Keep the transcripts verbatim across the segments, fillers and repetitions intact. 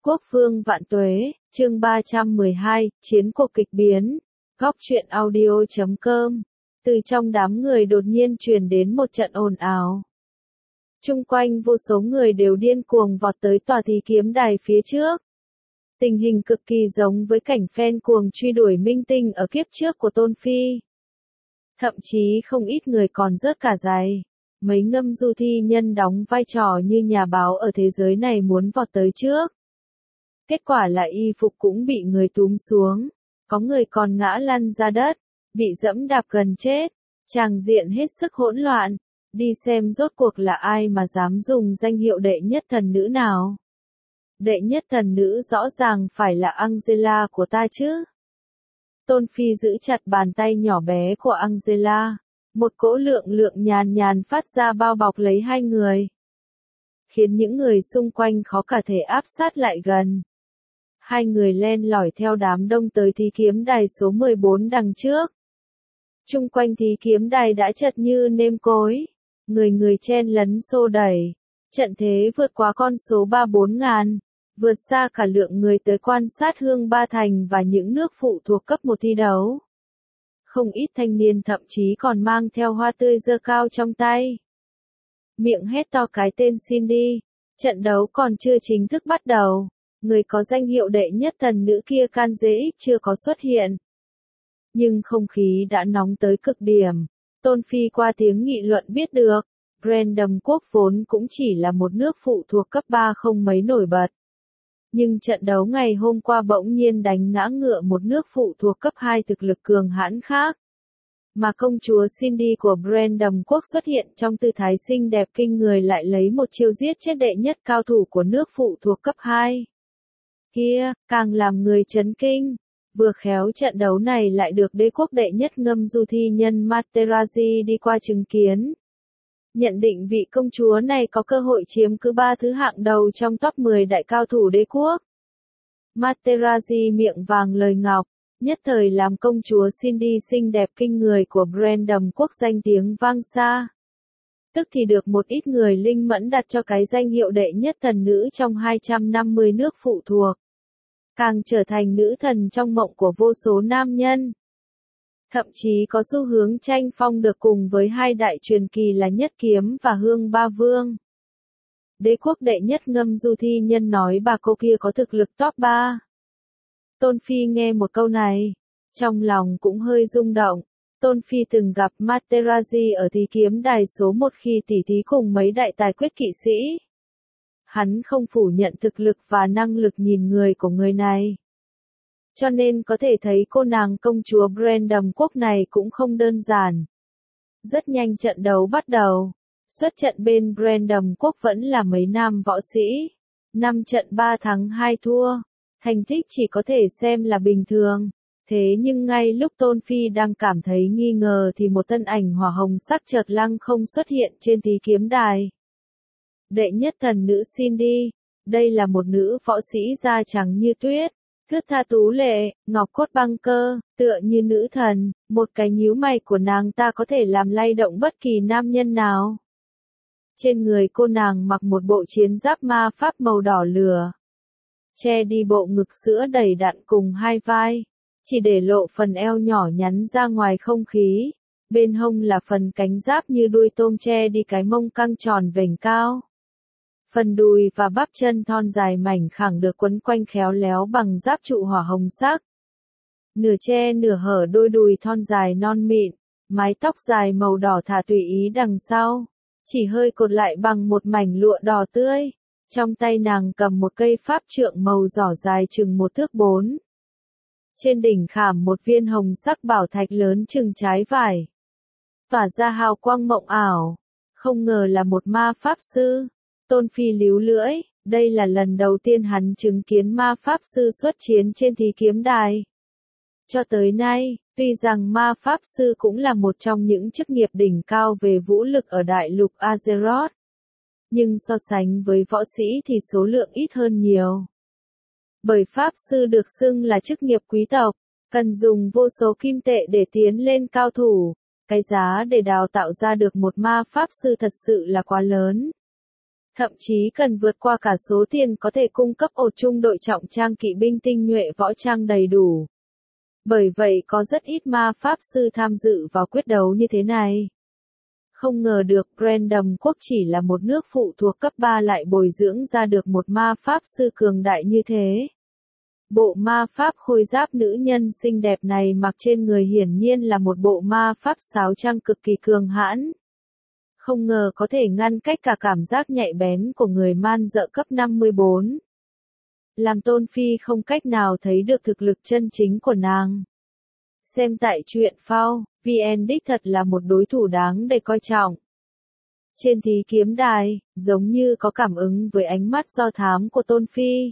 Quốc vương vạn tuế, chương ba trăm mười hai, chiến cuộc kịch biến. Góc truyện audio chấm com. Từ trong đám người đột nhiên truyền đến một trận ồn ào. Chung quanh vô số người đều điên cuồng vọt tới tòa thí kiếm đài phía trước. Tình hình cực kỳ giống với cảnh phen cuồng truy đuổi minh tinh ở kiếp trước của Tôn Phi. Thậm chí không ít người còn rớt cả giày. Mấy ngâm du thi nhân đóng vai trò như nhà báo ở thế giới này muốn vọt tới trước. Kết quả là y phục cũng bị người túm xuống, có người còn ngã lăn ra đất, bị dẫm đạp gần chết, tràng diện hết sức hỗn loạn, đi xem rốt cuộc là ai mà dám dùng danh hiệu đệ nhất thần nữ nào. Đệ nhất thần nữ rõ ràng phải là Angela của ta chứ. Tôn Phi giữ chặt bàn tay nhỏ bé của Angela, một cỗ lượng lượng nhàn nhàn phát ra bao bọc lấy hai người, khiến những người xung quanh khó cả thể áp sát lại gần. Hai người len lỏi theo đám đông tới thí kiếm đài số mười bốn đằng trước. Chung quanh thí kiếm đài đã chật như nêm cối, người người chen lấn xô đẩy, trận thế vượt quá con số ba bốn ngàn, vượt xa cả lượng người tới quan sát Hương Ba Thành và những nước phụ thuộc cấp một thi đấu. Không ít thanh niên thậm chí còn mang theo hoa tươi giơ cao trong tay. Miệng hét to cái tên Cindy, trận đấu còn chưa chính thức bắt đầu. Người có danh hiệu đệ nhất thần nữ kia can dễ chưa có xuất hiện. Nhưng không khí đã nóng tới cực điểm. Tôn Phi qua tiếng nghị luận biết được, Brandon Quốc vốn cũng chỉ là một nước phụ thuộc cấp ba không mấy nổi bật. Nhưng trận đấu ngày hôm qua bỗng nhiên đánh ngã ngựa một nước phụ thuộc cấp hai thực lực cường hãn khác. Mà công chúa Cindy của Brandon Quốc xuất hiện trong tư thái xinh đẹp kinh người lại lấy một chiêu giết chết đệ nhất cao thủ của nước phụ thuộc cấp hai. Kia, càng làm người chấn kinh. Vừa khéo trận đấu này lại được đế quốc đệ nhất ngâm du thi nhân Materazzi đi qua chứng kiến. Nhận định vị công chúa này có cơ hội chiếm cứ ba thứ hạng đầu trong top mười đại cao thủ đế quốc. Materazzi miệng vàng lời ngọc, nhất thời làm công chúa Cindy xinh đẹp kinh người của Brandon Quốc danh tiếng vang xa. Tức thì được một ít người linh mẫn đặt cho cái danh hiệu đệ nhất thần nữ trong hai trăm năm mươi nước phụ thuộc. Càng trở thành nữ thần trong mộng của vô số nam nhân. Thậm chí có xu hướng tranh phong được cùng với hai đại truyền kỳ là Nhất Kiếm và Hương Ba Vương. Đế quốc đệ nhất ngâm du thi nhân nói bà cô kia có thực lực top ba. Tôn Phi nghe một câu này, trong lòng cũng hơi rung động. Tôn Phi từng gặp Materazzi ở thí kiếm đài số một khi tỉ thí cùng mấy đại tài quyết kỵ sĩ. Hắn không phủ nhận thực lực và năng lực nhìn người của người này. Cho nên có thể thấy cô nàng công chúa Brandon Quốc này cũng không đơn giản. Rất nhanh trận đấu bắt đầu. Xuất trận bên Brandon Quốc vẫn là mấy nam võ sĩ. năm trận ba thắng hai thua. Thành tích chỉ có thể xem là bình thường. Thế nhưng ngay lúc Tôn Phi đang cảm thấy nghi ngờ thì một thân ảnh hỏa hồng sắc chợt lăng không xuất hiện trên thí kiếm đài. Đệ nhất thần nữ Cindy, đây là một nữ võ sĩ da trắng như tuyết, thướt tha tú lệ, ngọc cốt băng cơ, tựa như nữ thần, một cái nhíu mày của nàng ta có thể làm lay động bất kỳ nam nhân nào. Trên người cô nàng mặc một bộ chiến giáp ma pháp màu đỏ lửa, che đi bộ ngực sữa đầy đặn cùng hai vai, chỉ để lộ phần eo nhỏ nhắn ra ngoài không khí, bên hông là phần cánh giáp như đuôi tôm che đi cái mông căng tròn vểnh cao. Phần đùi và bắp chân thon dài mảnh khẳng được quấn quanh khéo léo bằng giáp trụ hỏa hồng sắc. Nửa che nửa hở đôi đùi thon dài non mịn, mái tóc dài màu đỏ thả tùy ý đằng sau, chỉ hơi cột lại bằng một mảnh lụa đỏ tươi. Trong tay nàng cầm một cây pháp trượng màu giỏ dài chừng một thước bốn. Trên đỉnh khảm một viên hồng sắc bảo thạch lớn chừng trái vải. Tỏa ra hào quang mộng ảo. Không ngờ là một ma pháp sư. Tôn Phi líu lưỡi, đây là lần đầu tiên hắn chứng kiến ma pháp sư xuất chiến trên thí kiếm đài. Cho tới nay, tuy rằng ma pháp sư cũng là một trong những chức nghiệp đỉnh cao về vũ lực ở đại lục Azeroth. Nhưng so sánh với võ sĩ thì số lượng ít hơn nhiều. Bởi pháp sư được xưng là chức nghiệp quý tộc, cần dùng vô số kim tệ để tiến lên cao thủ. Cái giá để đào tạo ra được một ma pháp sư thật sự là quá lớn. thậm chí cần vượt qua cả số tiền có thể cung cấp ột trung đội trọng trang kỵ binh tinh nhuệ võ trang đầy đủ. Bởi vậy có rất ít ma pháp sư tham dự vào quyết đấu như thế này. Không ngờ được Random quốc chỉ là một nước phụ thuộc cấp ba lại bồi dưỡng ra được một ma pháp sư cường đại như thế. Bộ ma pháp khôi giáp nữ nhân xinh đẹp này mặc trên người hiển nhiên là một bộ ma pháp sáo trang cực kỳ cường hãn. Không ngờ có thể ngăn cách cả cảm giác nhạy bén của người man dợ cấp năm mươi bốn. Làm Tôn Phi không cách nào thấy được thực lực chân chính của nàng. Xem tại truyện phao, vê en đích thật là một đối thủ đáng để coi trọng. Trên thí kiếm đài, giống như có cảm ứng với ánh mắt do thám của Tôn Phi.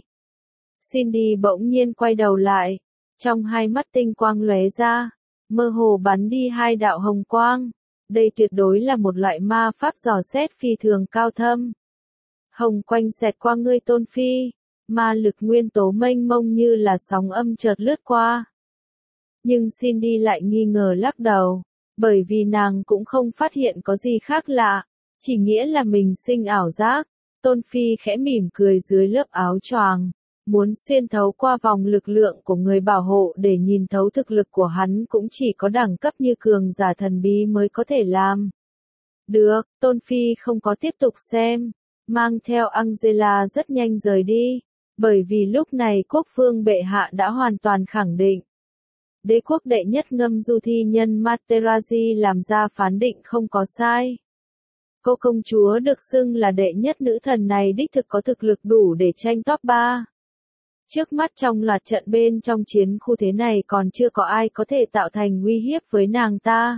Cindy bỗng nhiên quay đầu lại, trong hai mắt tinh quang lóe ra, mơ hồ bắn đi hai đạo hồng quang. Đây tuyệt đối là một loại ma pháp dò xét phi thường cao thâm. Hồng quanh xẹt qua ngươi Tôn Phi, ma lực nguyên tố mênh mông như là sóng âm chợt lướt qua. Nhưng Cindy lại nghi ngờ lắc đầu, bởi vì nàng cũng không phát hiện có gì khác lạ, chỉ nghĩa là mình sinh ảo giác. Tôn Phi khẽ mỉm cười dưới lớp áo choàng, muốn xuyên thấu qua vòng lực lượng của người bảo hộ để nhìn thấu thực lực của hắn cũng chỉ có đẳng cấp như cường giả thần bí mới có thể làm. Được, Tôn Phi không có tiếp tục xem, mang theo Angela rất nhanh rời đi, bởi vì lúc này quốc vương bệ hạ đã hoàn toàn khẳng định. Đế quốc đệ nhất ngâm du thi nhân Materazzi làm ra phán định không có sai. Cô công chúa được xưng là đệ nhất nữ thần này đích thực có thực lực đủ để tranh top ba. Trước mắt trong loạt trận bên trong chiến khu thế này còn chưa có ai có thể tạo thành uy hiếp với nàng ta.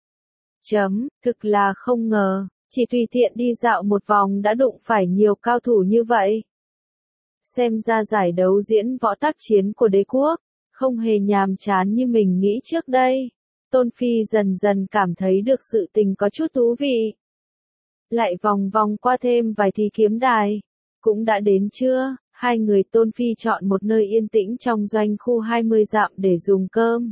Chấm, thực là không ngờ, chỉ tùy tiện đi dạo một vòng đã đụng phải nhiều cao thủ như vậy. Xem ra giải đấu diễn võ tác chiến của đế quốc, không hề nhàm chán như mình nghĩ trước đây. Tôn Phi dần dần cảm thấy được sự tình có chút thú vị. Lại vòng vòng qua thêm vài thí kiếm đài. Cũng đã đến trưa, hai người Tôn Phi chọn một nơi yên tĩnh trong doanh khu hai mươi dặm để dùng cơm.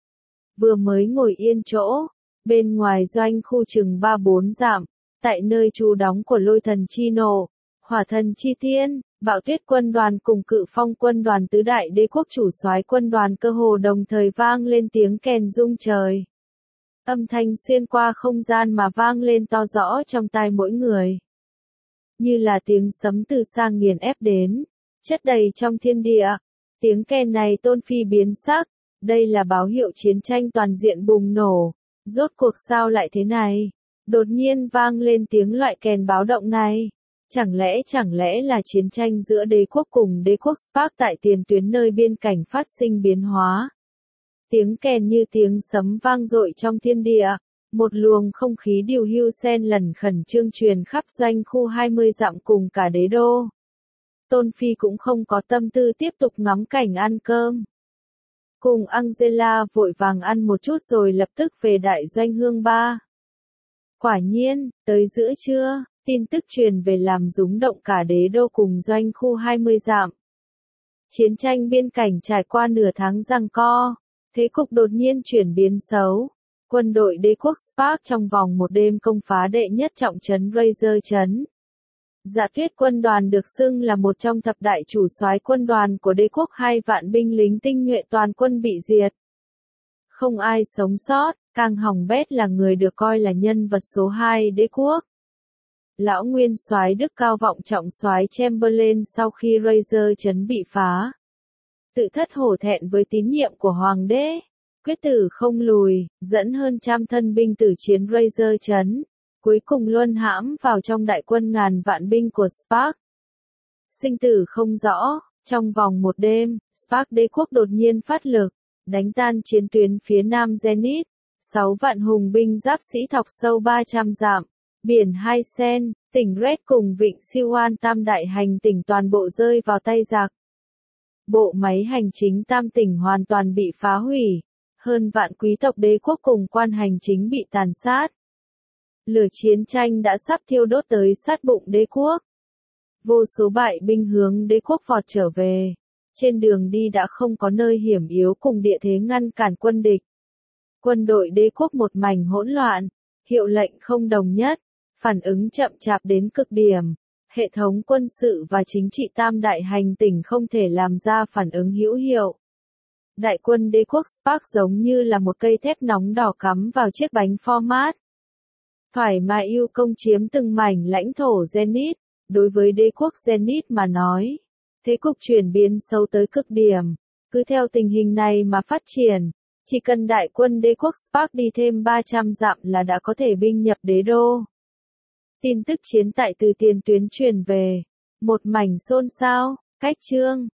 Vừa mới ngồi yên chỗ, bên ngoài doanh khu chừng ba bốn dặm, tại nơi trú đóng của lôi thần Chi Nộ, hỏa thần Chi Tiên, Bạo Tuyết quân đoàn cùng Cự Phong quân đoàn tứ đại đế quốc chủ soái quân đoàn cơ hồ đồng thời vang lên tiếng kèn rung trời. Âm thanh xuyên qua không gian mà vang lên to rõ trong tai mỗi người. Như là tiếng sấm từ xa nghiền ép đến, chất đầy trong thiên địa. Tiếng kèn này Tôn Phi biến sắc, đây là báo hiệu chiến tranh toàn diện bùng nổ. Rốt cuộc sao lại thế này? Đột nhiên vang lên tiếng loại kèn báo động này. Chẳng lẽ chẳng lẽ là chiến tranh giữa đế quốc cùng đế quốc Spark tại tiền tuyến nơi biên cảnh phát sinh biến hóa? Tiếng kèn như tiếng sấm vang dội trong thiên địa, một luồng không khí điều hưu xen lẫn khẩn trương truyền khắp doanh khu hai mươi dặm cùng cả đế đô. Tôn Phi cũng không có tâm tư tiếp tục ngắm cảnh ăn cơm. Cùng Angela vội vàng ăn một chút rồi lập tức về đại doanh hương ba. Quả nhiên, tới giữa trưa, tin tức truyền về làm rúng động cả đế đô cùng doanh khu hai mươi dặm. Chiến tranh biên cảnh trải qua nửa tháng giằng co, thế cục đột nhiên chuyển biến xấu. Quân đội đế quốc Spark trong vòng một đêm công phá đệ nhất trọng trấn Razor trấn. Dạ Tuyết quân đoàn được xưng là một trong thập đại chủ soái quân đoàn của đế quốc, hai vạn binh lính tinh nhuệ toàn quân bị diệt. Không ai sống sót, càng hỏng bét là người được coi là nhân vật số hai đế quốc. Lão nguyên soái đức cao vọng trọng soái Chamberlain sau khi Razor trấn bị phá, tự thất hổ thẹn với tín nhiệm của hoàng đế, quyết tử không lùi, dẫn hơn trăm thân binh tử chiến Razor trấn, cuối cùng luân hãm vào trong đại quân ngàn vạn binh của Spark. Sinh tử không rõ, trong vòng một đêm, Spark đế quốc đột nhiên phát lực, đánh tan chiến tuyến phía nam Zenith, sáu vạn hùng binh giáp sĩ thọc sâu ba trăm dặm, biển Hai Sen, tỉnh Red cùng vịnh Siwan tam đại hành tỉnh toàn bộ rơi vào tay giặc. Bộ máy hành chính tam tỉnh hoàn toàn bị phá hủy, hơn vạn quý tộc đế quốc cùng quan hành chính bị tàn sát. Lửa chiến tranh đã sắp thiêu đốt tới sát bụng đế quốc. Vô số bại binh hướng đế quốc vọt trở về. Trên đường đi đã không có nơi hiểm yếu cùng địa thế ngăn cản quân địch. Quân đội đế quốc một mảnh hỗn loạn, hiệu lệnh không đồng nhất, phản ứng chậm chạp đến cực điểm. hệ thống quân sự và chính trị tam đại hành tỉnh không thể làm ra phản ứng hữu hiệu. Đại quân đế quốc Spark giống như là một cây thép nóng đỏ cắm vào chiếc bánh format. Thoải mái yêu công chiếm từng mảnh lãnh thổ Zenith, đối với đế quốc Zenith mà nói. Thế cục chuyển biến xấu tới cực điểm, cứ theo tình hình này mà phát triển, chỉ cần đại quân đế quốc Spark đi thêm ba trăm dặm là đã có thể binh nhập đế đô. Tin tức chiến tại từ tiền tuyến truyền về, một mảnh xôn xao, cách chương.